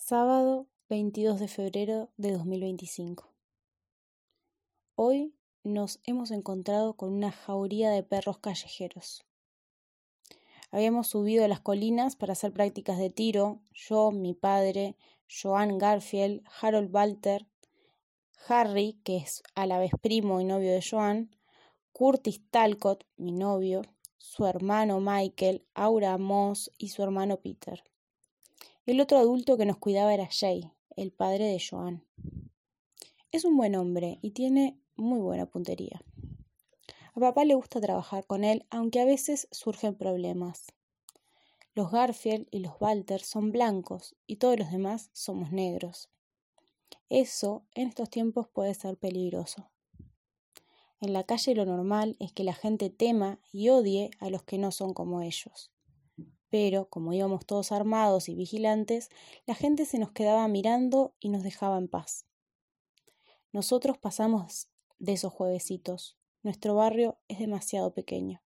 Sábado 22 de febrero de 2025. Hoy nos hemos encontrado con una jauría de perros callejeros. Habíamos subido a las colinas para hacer prácticas de tiro, yo, mi padre, Joan Garfield, Harold Walter, Harry, que es a la vez primo y novio de Joan, Curtis Talcott, mi novio, su hermano Michael, Aura Moss y su hermano Peter. El otro adulto que nos cuidaba era Jay, el padre de Joan. Es un buen hombre y tiene muy buena puntería. A papá le gusta trabajar con él, aunque a veces surgen problemas. Los Garfield y los Walter son blancos y todos los demás somos negros. Eso en estos tiempos puede ser peligroso. En la calle lo normal es que la gente tema y odie a los que no son como ellos. Pero, como íbamos todos armados y vigilantes, la gente se nos quedaba mirando y nos dejaba en paz. Nosotros pasamos de esos juevesitos. Nuestro barrio es demasiado pequeño.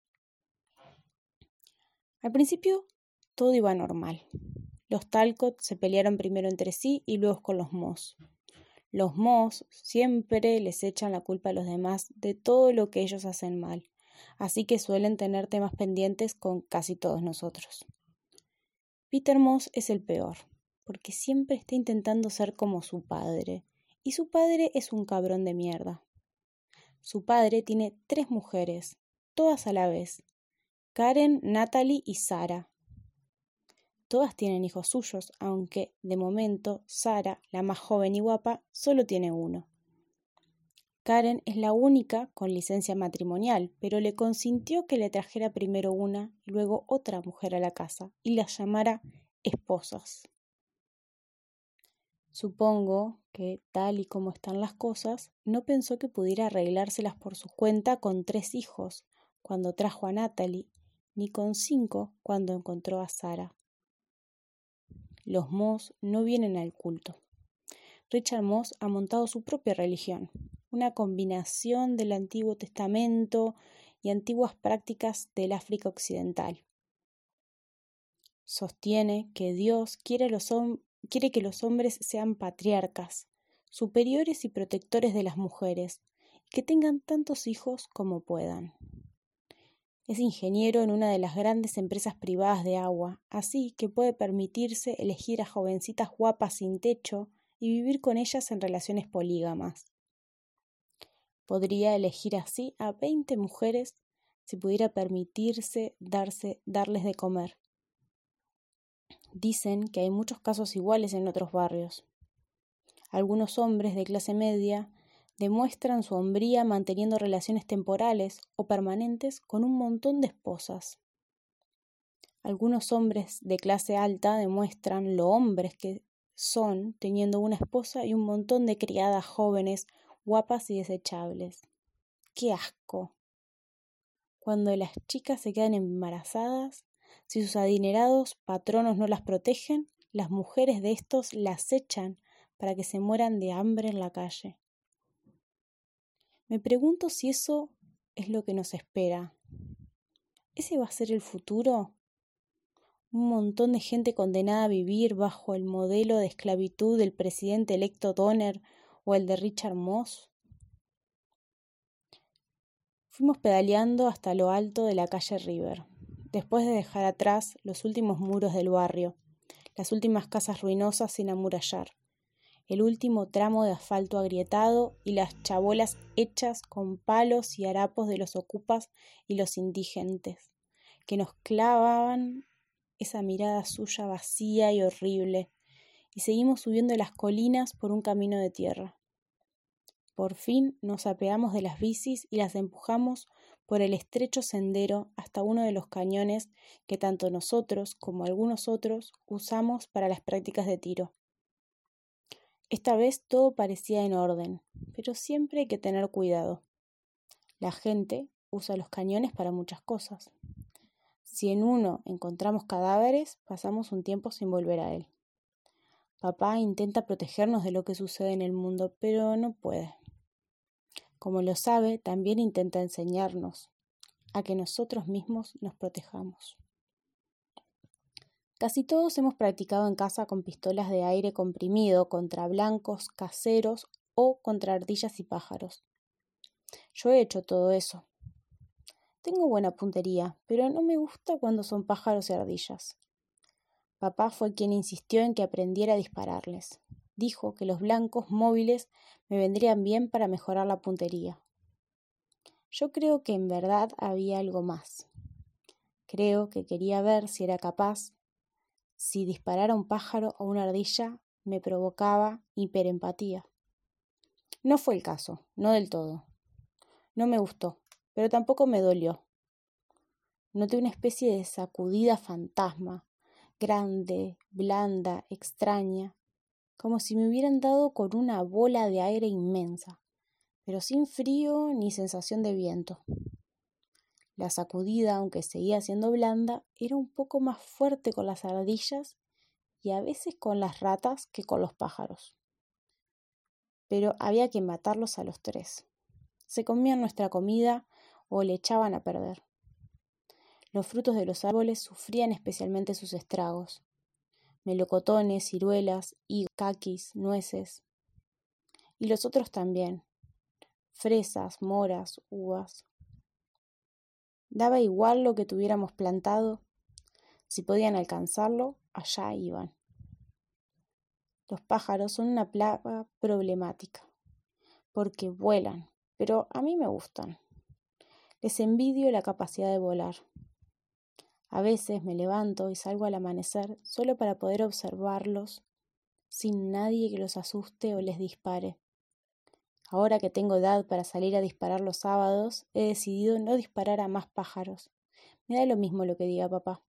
Al principio, todo iba normal. Los Talcott se pelearon primero entre sí y luego con los Moss. Los Moss siempre les echan la culpa a los demás de todo lo que ellos hacen mal, así que suelen tener temas pendientes con casi todos nosotros. Peter Moss es el peor, porque siempre está intentando ser como su padre, y su padre es un cabrón de mierda. Su padre tiene 3 mujeres, todas a la vez, Karen, Natalie y Sarah. Todas tienen hijos suyos, aunque, de momento, Sarah, la más joven y guapa, solo tiene uno. Karen es la única con licencia matrimonial, pero le consintió que le trajera primero una y luego otra mujer a la casa y las llamara esposas. Supongo que, tal y como están las cosas, no pensó que pudiera arreglárselas por su cuenta con 3 hijos cuando trajo a Natalie, ni con 5 cuando encontró a Sarah. Los Moss no vienen al culto. Richard Moss ha montado su propia religión, una combinación del Antiguo Testamento y antiguas prácticas del África Occidental. Sostiene que Dios quiere que los hombres sean patriarcas, superiores y protectores de las mujeres, y que tengan tantos hijos como puedan. Es ingeniero en una de las grandes empresas privadas de agua, así que puede permitirse elegir a jovencitas guapas sin techo y vivir con ellas en relaciones polígamas. Podría elegir así a 20 mujeres si pudiera permitirse darles de comer. Dicen que hay muchos casos iguales en otros barrios. Algunos hombres de clase media demuestran su hombría manteniendo relaciones temporales o permanentes con un montón de esposas. Algunos hombres de clase alta demuestran lo hombres que son teniendo una esposa y un montón de criadas jóvenes, guapas y desechables. ¡Qué asco! Cuando las chicas se quedan embarazadas, si sus adinerados patronos no las protegen, las mujeres de estos las echan para que se mueran de hambre en la calle. Me pregunto si eso es lo que nos espera. ¿Ese va a ser el futuro? ¿Un montón de gente condenada a vivir bajo el modelo de esclavitud del presidente electo Donner o el de Richard Moss? Fuimos pedaleando hasta lo alto de la calle River, después de dejar atrás los últimos muros del barrio, las últimas casas ruinosas sin amurallar, el último tramo de asfalto agrietado y las chabolas hechas con palos y harapos de los ocupas y los indigentes, que nos clavaban esa mirada suya vacía y horrible, y seguimos subiendo las colinas por un camino de tierra. Por fin nos apeamos de las bicis y las empujamos por el estrecho sendero hasta uno de los cañones que tanto nosotros como algunos otros usamos para las prácticas de tiro. Esta vez todo parecía en orden, pero siempre hay que tener cuidado. La gente usa los cañones para muchas cosas. Si en uno encontramos cadáveres, pasamos un tiempo sin volver a él. Papá intenta protegernos de lo que sucede en el mundo, pero no puede. Como lo sabe, también intenta enseñarnos a que nosotros mismos nos protejamos. Casi todos hemos practicado en casa con pistolas de aire comprimido contra blancos caseros o contra ardillas y pájaros. Yo he hecho todo eso. Tengo buena puntería, pero no me gusta cuando son pájaros y ardillas. Papá fue quien insistió en que aprendiera a dispararles. Dijo que los blancos móviles me vendrían bien para mejorar la puntería. Yo creo que en verdad había algo más. Creo que quería ver si era capaz. Si disparar a un pájaro o una ardilla me provocaba hiperempatía. No fue el caso, no del todo. No me gustó, pero tampoco me dolió. Noté una especie de sacudida fantasma, grande, blanda, extraña, como si me hubieran dado con una bola de aire inmensa, pero sin frío ni sensación de viento. La sacudida, aunque seguía siendo blanda, era un poco más fuerte con las ardillas y a veces con las ratas que con los pájaros. Pero había que matarlos a los tres. Se comían nuestra comida o le echaban a perder. Los frutos de los árboles sufrían especialmente sus estragos. Melocotones, ciruelas, higos, caquis, nueces. Y los otros también. Fresas, moras, uvas. Daba igual lo que tuviéramos plantado. Si podían alcanzarlo, allá iban. Los pájaros son una plaga problemática, porque vuelan, pero a mí me gustan. Les envidio la capacidad de volar. A veces me levanto y salgo al amanecer solo para poder observarlos sin nadie que los asuste o les dispare. Ahora que tengo edad para salir a disparar los sábados, he decidido no disparar a más pájaros. Me da lo mismo lo que diga papá.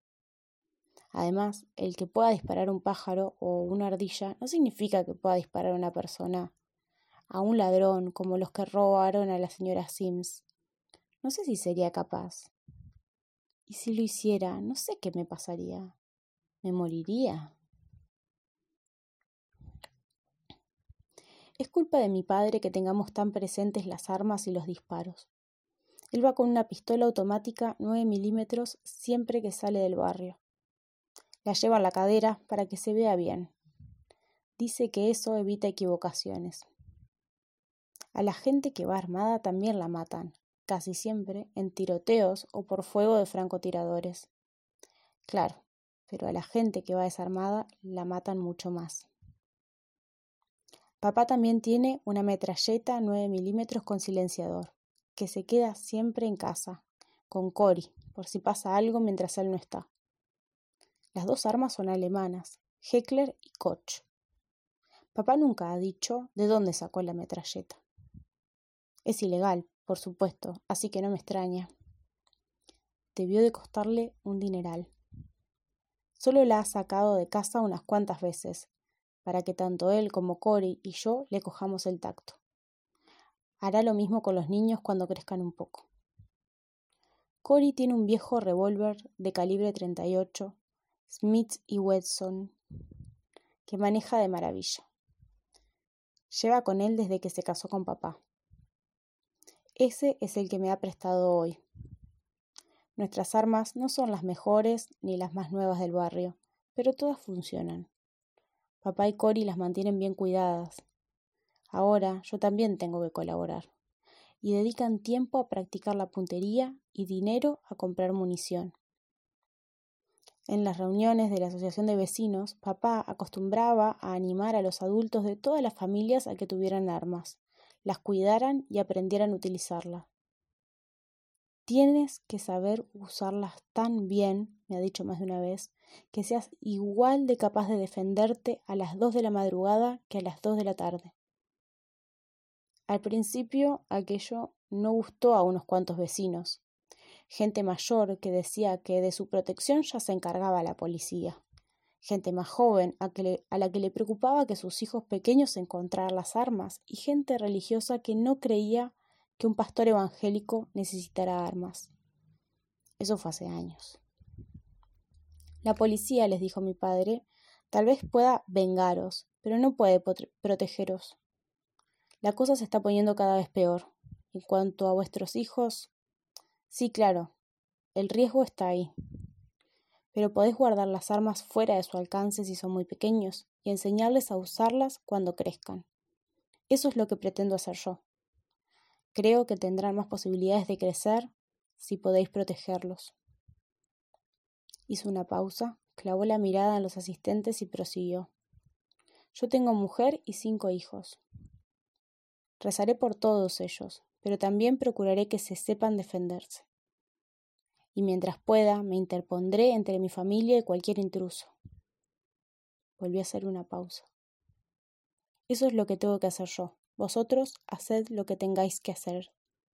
Además, el que pueda disparar un pájaro o una ardilla no significa que pueda disparar a una persona, a un ladrón como los que robaron a la señora Sims. No sé si sería capaz. Y si lo hiciera, no sé qué me pasaría. ¿Me moriría? Es culpa de mi padre que tengamos tan presentes las armas y los disparos. Él va con una pistola automática 9 milímetros siempre que sale del barrio. La lleva en la cadera para que se vea bien. Dice que eso evita equivocaciones. A la gente que va armada también la matan, casi siempre en tiroteos o por fuego de francotiradores. Claro, pero a la gente que va desarmada la matan mucho más. Papá también tiene una metralleta 9 milímetros con silenciador, que se queda siempre en casa, con Cory, por si pasa algo mientras él no está. Las dos armas son alemanas, Heckler y Koch. Papá nunca ha dicho de dónde sacó la metralleta. Es ilegal, por supuesto, así que no me extraña. Debió de costarle un dineral. Solo la ha sacado de casa unas cuantas veces, para que tanto él como Cory y yo le cojamos el tacto. Hará lo mismo con los niños cuando crezcan un poco. Cory tiene un viejo revólver de calibre 38, Smith y Wesson, que maneja de maravilla. Lleva con él desde que se casó con papá. Ese es el que me ha prestado hoy. Nuestras armas no son las mejores ni las más nuevas del barrio, pero todas funcionan. Papá y Cory las mantienen bien cuidadas. Ahora yo también tengo que colaborar. Y dedican tiempo a practicar la puntería y dinero a comprar munición. En las reuniones de la asociación de vecinos, papá acostumbraba a animar a los adultos de todas las familias a que tuvieran armas, las cuidaran y aprendieran a utilizarlas. Tienes que saber usarlas tan bien, me ha dicho más de una vez, que seas igual de capaz de defenderte a las 2 de la madrugada que a las 2 de la tarde. Al principio aquello no gustó a unos cuantos vecinos, gente mayor que decía que de su protección ya se encargaba la policía, gente más joven a la que le preocupaba que sus hijos pequeños encontraran las armas y gente religiosa que no creía que un pastor evangélico necesitara armas. Eso fue hace años. La policía, les dijo mi padre, tal vez pueda vengaros, pero no puede protegeros. La cosa se está poniendo cada vez peor. En cuanto a vuestros hijos, sí, claro, el riesgo está ahí. pero podés guardar las armas fuera de su alcance si son muy pequeños y enseñarles a usarlas cuando crezcan. Eso es lo que pretendo hacer yo. Creo que tendrán más posibilidades de crecer si podéis protegerlos. Hizo una pausa, clavó la mirada en los asistentes y prosiguió. Yo tengo mujer y 5 hijos. Rezaré por todos ellos, pero también procuraré que se sepan defenderse. Y mientras pueda, me interpondré entre mi familia y cualquier intruso. Volví a hacer una pausa. Eso es lo que tengo que hacer yo. Vosotros haced lo que tengáis que hacer.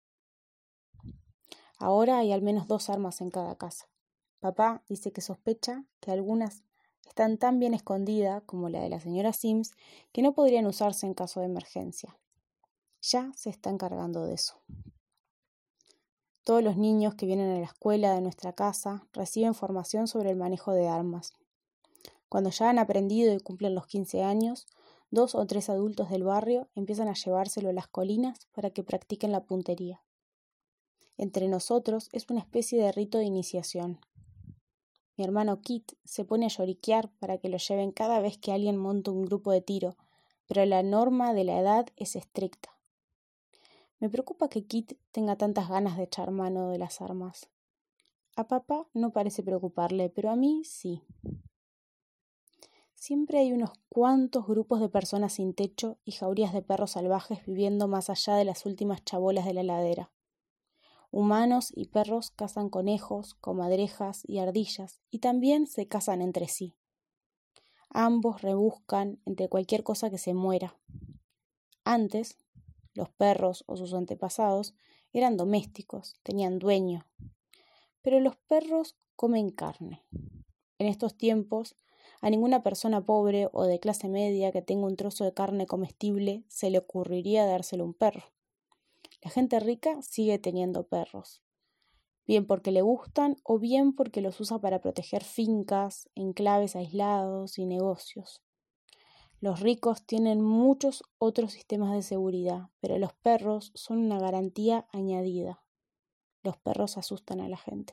Ahora hay al menos 2 armas en cada casa. Papá dice que sospecha que algunas están tan bien escondidas como la de la señora Sims que no podrían usarse en caso de emergencia. Ya se está encargando de eso. Todos los niños que vienen a la escuela de nuestra casa reciben formación sobre el manejo de armas. Cuando ya han aprendido y cumplen los 15 años, 2 o 3 adultos del barrio empiezan a llevárselo a las colinas para que practiquen la puntería. Entre nosotros es una especie de rito de iniciación. Mi hermano Kit se pone a lloriquear para que lo lleven cada vez que alguien monta un grupo de tiro, pero la norma de la edad es estricta. Me preocupa que Kit tenga tantas ganas de echar mano de las armas. A papá no parece preocuparle, pero a mí sí. Siempre hay unos cuantos grupos de personas sin techo y jaurías de perros salvajes viviendo más allá de las últimas chabolas de la ladera. Humanos y perros cazan conejos, comadrejas y ardillas, y también se cazan entre sí. Ambos rebuscan entre cualquier cosa que se muera. Antes, los perros o sus antepasados eran domésticos, tenían dueño. Pero los perros comen carne. En estos tiempos, a ninguna persona pobre o de clase media que tenga un trozo de carne comestible se le ocurriría dárselo a un perro. La gente rica sigue teniendo perros, bien porque le gustan o bien porque los usa para proteger fincas, enclaves aislados y negocios. Los ricos tienen muchos otros sistemas de seguridad, pero los perros son una garantía añadida. Los perros asustan a la gente.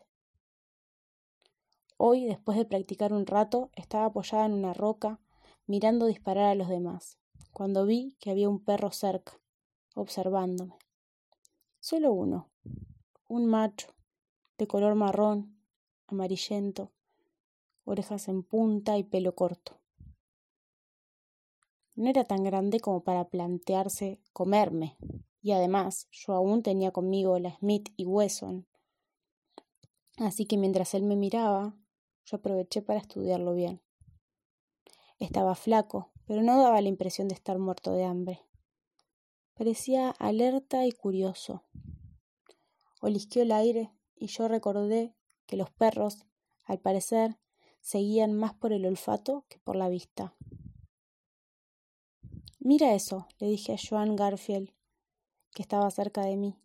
Hoy, después de practicar un rato, estaba apoyada en una roca, mirando disparar a los demás, cuando vi que había un perro cerca, observándome. Solo uno, un macho, de color marrón, amarillento, orejas en punta y pelo corto. No era tan grande como para plantearse comerme, y además yo aún tenía conmigo la Smith y Wesson. Así que mientras él me miraba, yo aproveché para estudiarlo bien. Estaba flaco, pero no daba la impresión de estar muerto de hambre. Parecía alerta y curioso. Olisqueó el aire y yo recordé que los perros, al parecer, se guían más por el olfato que por la vista. «Mira eso», le dije a Joan Garfield, que estaba cerca de mí.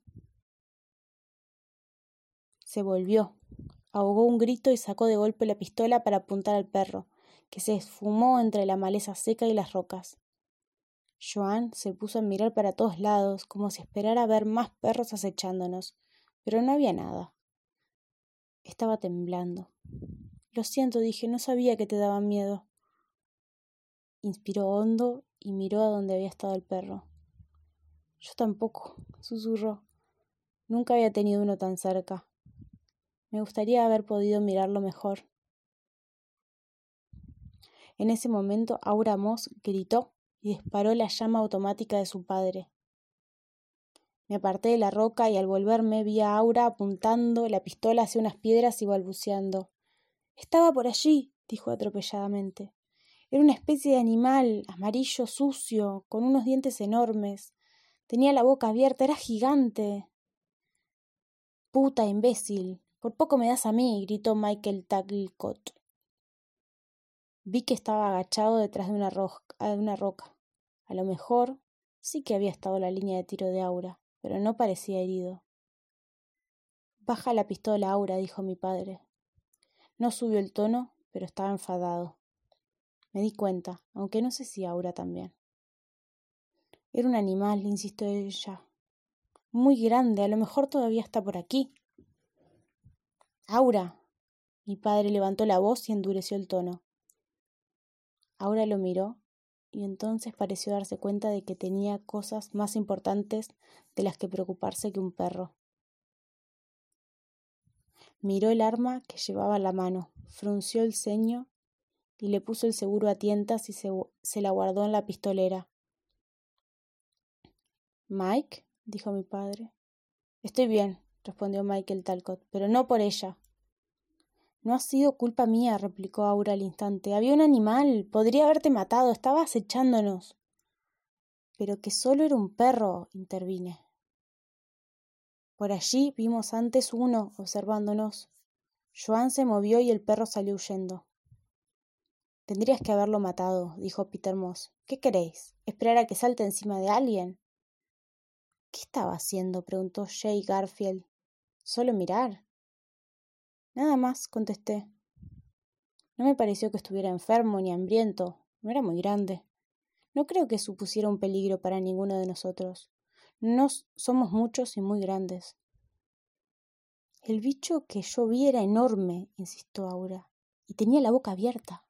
Se volvió, ahogó un grito y sacó de golpe la pistola para apuntar al perro, que se esfumó entre la maleza seca y las rocas. Joan se puso a mirar para todos lados, como si esperara ver más perros acechándonos, pero no había nada. Estaba temblando. «Lo siento», dije, «no sabía que te daba miedo». Inspiró hondo y miró a donde había estado el perro. «Yo tampoco», susurró. «Nunca había tenido uno tan cerca. Me gustaría haber podido mirarlo mejor». En ese momento Aura Moss gritó y disparó la llama automática de su padre. Me aparté de la roca y al volverme vi a Aura apuntando la pistola hacia unas piedras y balbuceando. «Estaba por allí», dijo atropelladamente. «Era una especie de animal, amarillo, sucio, con unos dientes enormes. Tenía la boca abierta, era gigante». «Puta imbécil, por poco me das a mí», gritó Michael Tacklecott. Vi que estaba agachado detrás de una roca. A lo mejor sí que había estado la línea de tiro de Aura, pero no parecía herido. «Baja la pistola, Aura», dijo mi padre. No subió el tono, pero estaba enfadado. Me di cuenta, aunque no sé si Aura también. «Era un animal», insistió ella. «Muy grande, a lo mejor todavía está por aquí». «Aura», Mi padre levantó la voz y endureció el tono. Aura lo miró y entonces pareció darse cuenta de que tenía cosas más importantes de las que preocuparse que un perro. Miró el arma que llevaba en la mano, frunció el ceño y le puso el seguro a tientas y se la guardó en la pistolera. «Mike», dijo mi padre. «Estoy bien», respondió Michael Talcott, «pero no por ella». «No ha sido culpa mía», replicó Aura al instante. «Había un animal. Podría haberte matado. Estaba acechándonos». «Pero que solo era un perro», intervine. «Por allí vimos antes uno observándonos». Joan se movió y el perro salió huyendo. «Tendrías que haberlo matado», dijo Peter Moss. «¿Qué queréis? ¿Esperar a que salte encima de alguien?» «¿Qué estaba haciendo?», preguntó Jay Garfield. «Solo mirar». «Nada más», contesté. No me pareció que estuviera enfermo ni hambriento. No era muy grande. No creo que supusiera un peligro para ninguno de nosotros. No somos muchos y muy grandes. «El bicho que yo vi era enorme», insistió Aura, «y tenía la boca abierta».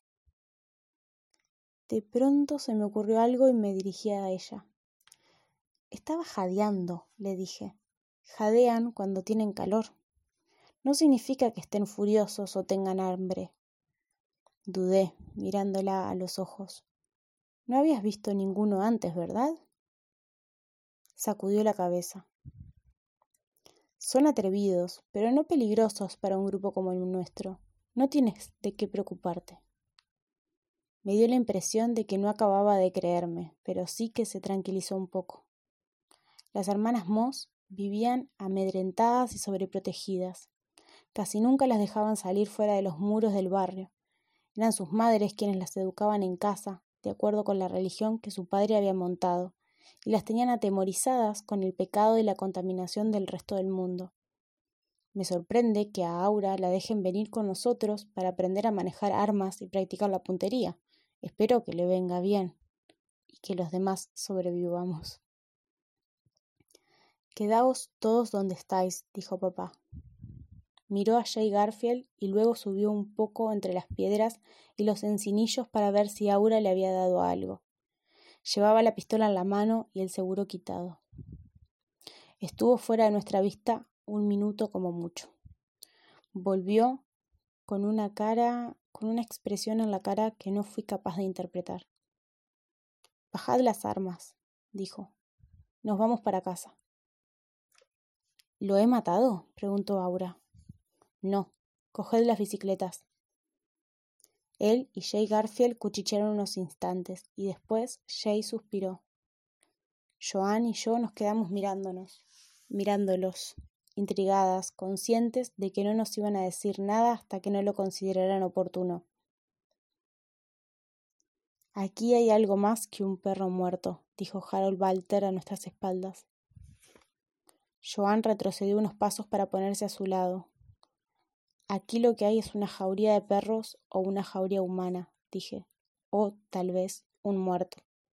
De pronto se me ocurrió algo y me dirigí a ella. «Estaba jadeando», le dije. «Jadean cuando tienen calor. No significa que estén furiosos o tengan hambre». Dudé, mirándola a los ojos. «No habías visto ninguno antes, ¿verdad?». Sacudió la cabeza. «Son atrevidos, pero no peligrosos para un grupo como el nuestro. No tienes de qué preocuparte». Me dio la impresión de que no acababa de creerme, pero sí que se tranquilizó un poco. Las hermanas Moss vivían amedrentadas y sobreprotegidas. Casi nunca las dejaban salir fuera de los muros del barrio. Eran sus madres quienes las educaban en casa, de acuerdo con la religión que su padre había montado, y las tenían atemorizadas con el pecado y la contaminación del resto del mundo. Me sorprende que a Aura la dejen venir con nosotros para aprender a manejar armas y practicar la puntería. Espero que le venga bien y que los demás sobrevivamos. «Quedaos todos donde estáis», dijo papá. Miró a Jay Garfield y luego subió un poco entre las piedras y los encinillos para ver si Aura le había dado algo. Llevaba la pistola en la mano y el seguro quitado. Estuvo fuera de nuestra vista 1 minuto como mucho. Volvió con una expresión en la cara que no fui capaz de interpretar. «Bajad las armas», dijo. «Nos vamos para casa». «¿Lo he matado?», preguntó Aura. «No, coged las bicicletas». Él y Jay Garfield cuchichearon unos instantes y después Jay suspiró. Joan y yo nos quedamos mirándolos, intrigadas, conscientes de que no nos iban a decir nada hasta que no lo consideraran oportuno. «Aquí hay algo más que un perro muerto», dijo Harold Walter a nuestras espaldas. Joan retrocedió unos pasos para ponerse a su lado. «Aquí lo que hay es una jauría de perros o una jauría humana», dije, «o tal vez un muerto».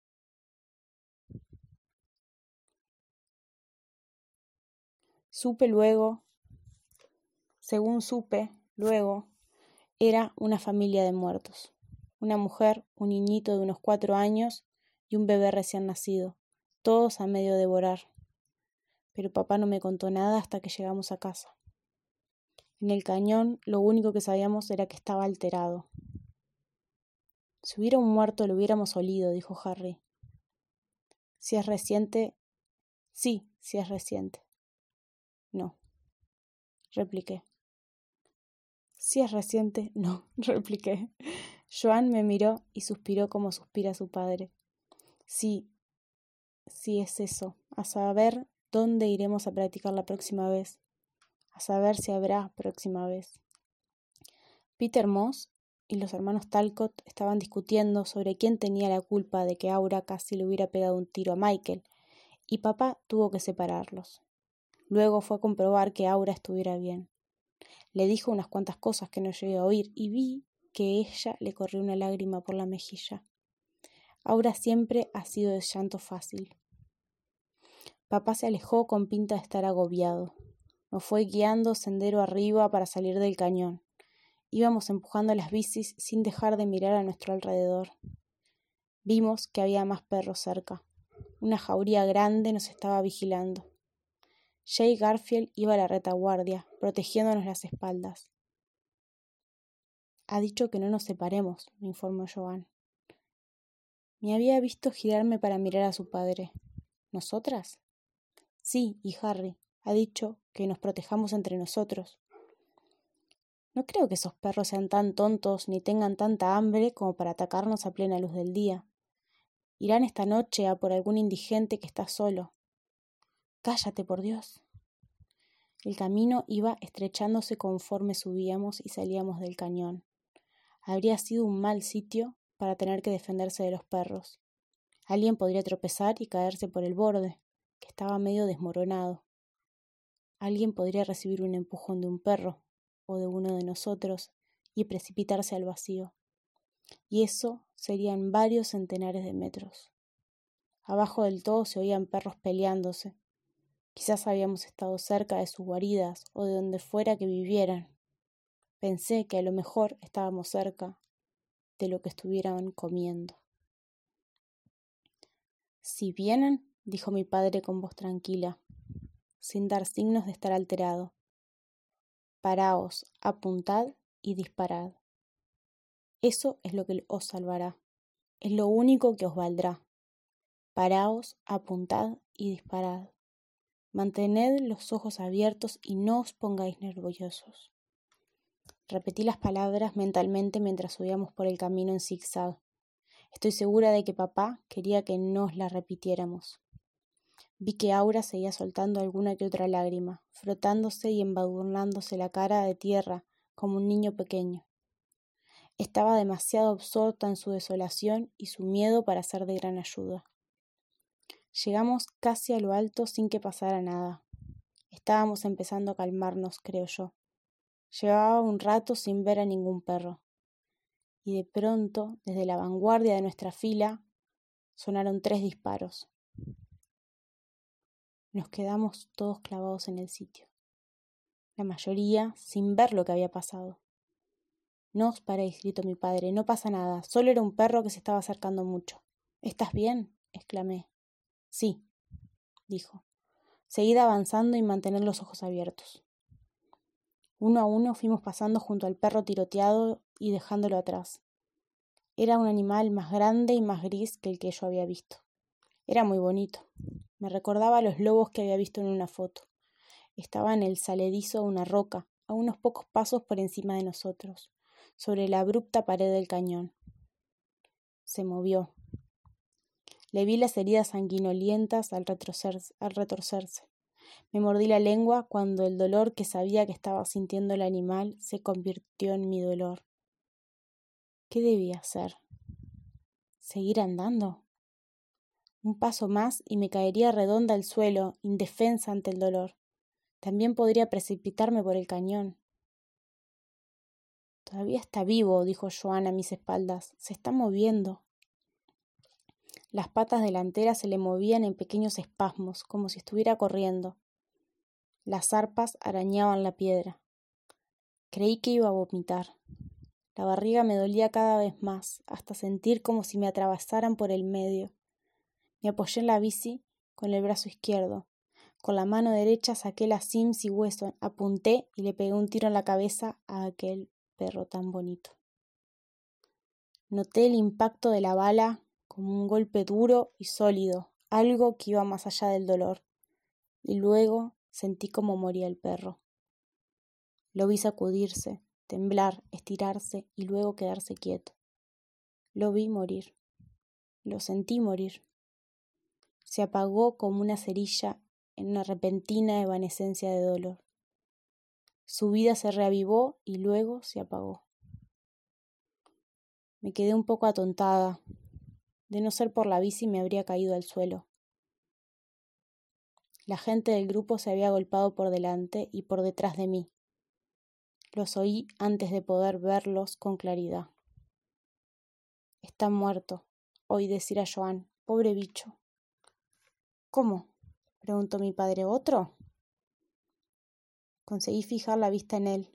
Según supe luego, era una familia de muertos. Una mujer, un niñito de unos 4 años y un bebé recién nacido, todos a medio devorar. Pero papá no me contó nada hasta que llegamos a casa. En el cañón lo único que sabíamos era que estaba alterado. «Si hubiera un muerto lo hubiéramos olido», dijo Harry. «Si es reciente, sí, si es reciente». «No», repliqué. «Si es reciente, no», repliqué. Joan me miró y suspiró como suspira su padre. «Sí, sí es eso, a saber dónde iremos a practicar la próxima vez, a saber si habrá próxima vez». Peter Moss y los hermanos Talcott estaban discutiendo sobre quién tenía la culpa de que Aura casi le hubiera pegado un tiro a Michael, y papá tuvo que separarlos. Luego fue a comprobar que Aura estuviera bien. Le dijo unas cuantas cosas que no llegué a oír y vi que ella le corrió una lágrima por la mejilla. Aura siempre ha sido de llanto fácil. Papá se alejó con pinta de estar agobiado. Nos fue guiando sendero arriba para salir del cañón, Íbamos empujando las bicis sin dejar de mirar a nuestro alrededor. Vimos que había más perros cerca. Una jauría grande nos estaba vigilando. Jay Garfield iba a la retaguardia, protegiéndonos las espaldas. Ha dicho que no nos separemos, me informó Joan. Me había visto girarme para mirar a su padre. ¿Nosotras? Sí, y Harry. Ha dicho que nos protejamos entre nosotros. No creo que esos perros sean tan tontos ni tengan tanta hambre como para atacarnos a plena luz del día. Irán esta noche a por algún indigente que está solo. Cállate, por Dios. El camino iba estrechándose conforme subíamos y salíamos del cañón. Habría sido un mal sitio para tener que defenderse de los perros. Alguien podría tropezar y caerse por el borde, que estaba medio desmoronado. Alguien podría recibir un empujón de un perro o de uno de nosotros y precipitarse al vacío. Y eso serían varios centenares de metros. Abajo del todo se oían perros peleándose. Quizás habíamos estado cerca de sus guaridas o de donde fuera que vivieran. Pensé que a lo mejor estábamos cerca de lo que estuvieran comiendo. Si vienen, dijo mi padre con voz tranquila, sin dar signos de estar alterado. Paraos, apuntad y disparad. Eso es lo que os salvará. Es lo único que os valdrá. Paraos, apuntad y disparad. Mantened los ojos abiertos y no os pongáis nerviosos. Repetí las palabras mentalmente mientras subíamos por el camino en zigzag. Estoy segura de que papá quería que nos las repitiéramos. Vi que Aura seguía soltando alguna que otra lágrima, frotándose y embadurnándose la cara de tierra como un niño pequeño. Estaba demasiado absorta en su desolación y su miedo para ser de gran ayuda. Llegamos casi a lo alto sin que pasara nada. Estábamos empezando a calmarnos, creo yo. Llevaba un rato sin ver a ningún perro. Y de pronto, desde la vanguardia de nuestra fila, sonaron 3 disparos. Nos quedamos todos clavados en el sitio. La mayoría sin ver lo que había pasado. No os paréis, gritó mi padre, no pasa nada, solo era un perro que se estaba acercando mucho. ¿Estás bien?, exclamé. Sí, dijo. Seguid avanzando y mantened los ojos abiertos. Uno a uno fuimos pasando junto al perro tiroteado y dejándolo atrás. Era un animal más grande y más gris que el que yo había visto. Era muy bonito. Me recordaba a los lobos que había visto en una foto. Estaba en el saledizo de una roca, a unos pocos pasos por encima de nosotros, sobre la abrupta pared del cañón. Se movió. Le vi las heridas sanguinolientas al retorcerse. Me mordí la lengua cuando el dolor que sabía que estaba sintiendo el animal se convirtió en mi dolor. ¿Qué debía hacer? ¿Seguir andando? Un paso más y me caería redonda al suelo, indefensa ante el dolor. También podría precipitarme por el cañón. Todavía está vivo, dijo Joan a mis espaldas. Se está moviendo. Las patas delanteras se le movían en pequeños espasmos, como si estuviera corriendo. Las zarpas arañaban la piedra. Creí que iba a vomitar. La barriga me dolía cada vez más, hasta sentir como si me atravesaran por el medio. Me apoyé en la bici con el brazo izquierdo. Con la mano derecha saqué la Sims y Wesson, apunté y le pegué un tiro en la cabeza a aquel perro tan bonito. Noté el impacto de la bala como un golpe duro y sólido, algo que iba más allá del dolor. Y luego sentí cómo moría el perro. Lo vi sacudirse, temblar, estirarse y luego quedarse quieto. Lo vi morir. Lo sentí morir. Se apagó como una cerilla en una repentina evanescencia de dolor. Su vida se reavivó y luego se apagó. Me quedé un poco atontada. De no ser por la bici me habría caído al suelo. La gente del grupo se había agolpado por delante y por detrás de mí. Los oí antes de poder verlos con claridad. Está muerto, oí decir a Joan. Pobre bicho. ¿Cómo?, preguntó mi padre. ¿Otro? Conseguí fijar la vista en él.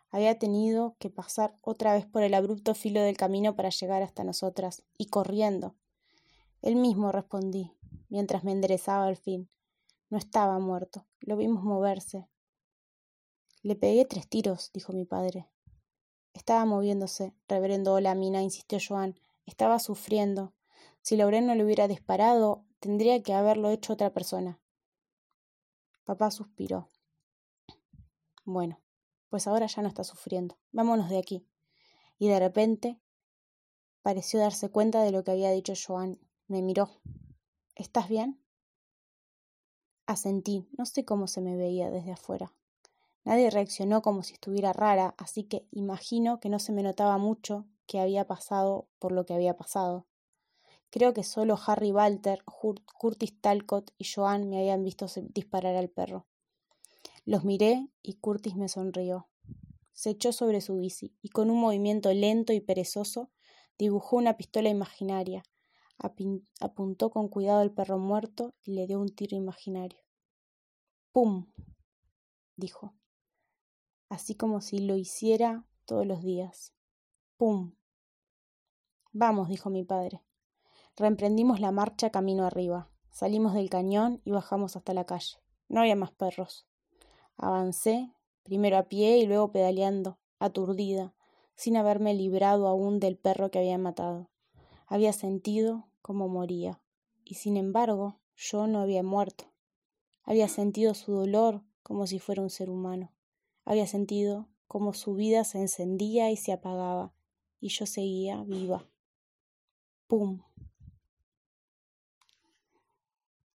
Había tenido que pasar otra vez por el abrupto filo del camino para llegar hasta nosotras, y corriendo. Él mismo, respondí, mientras me enderezaba al fin. No estaba muerto, lo vimos moverse. Le pegué 3 tiros, dijo mi padre. Estaba moviéndose, reverendo Olamina, insistió Joan. Estaba sufriendo. Si Lauren no le hubiera disparado, tendría que haberlo hecho otra persona. Papá suspiró. Bueno, pues ahora ya no está sufriendo. Vámonos de aquí. Y de repente pareció darse cuenta de lo que había dicho Joan. Me miró. ¿Estás bien? Asentí. No sé cómo se me veía desde afuera. Nadie reaccionó como si estuviera rara, así que imagino que no se me notaba mucho que había pasado por lo que había pasado. Creo que solo Harry Walter, Curtis Talcott y Joan me habían visto disparar al perro. Los miré y Curtis me sonrió. Se echó sobre su bici y con un movimiento lento y perezoso dibujó una pistola imaginaria, apuntó con cuidado al perro muerto y le dio un tiro imaginario. ¡Pum!, dijo, así como si lo hiciera todos los días. ¡Pum! Vamos, dijo mi padre. Reemprendimos la marcha camino arriba. Salimos del cañón y bajamos hasta la calle. No había más perros. Avancé, primero a pie y luego pedaleando, aturdida, sin haberme librado aún del perro que había matado. Había sentido cómo moría, y sin embargo yo no había muerto. Había sentido su dolor como si fuera un ser humano. Había sentido cómo su vida se encendía y se apagaba, y yo seguía viva. ¡Pum!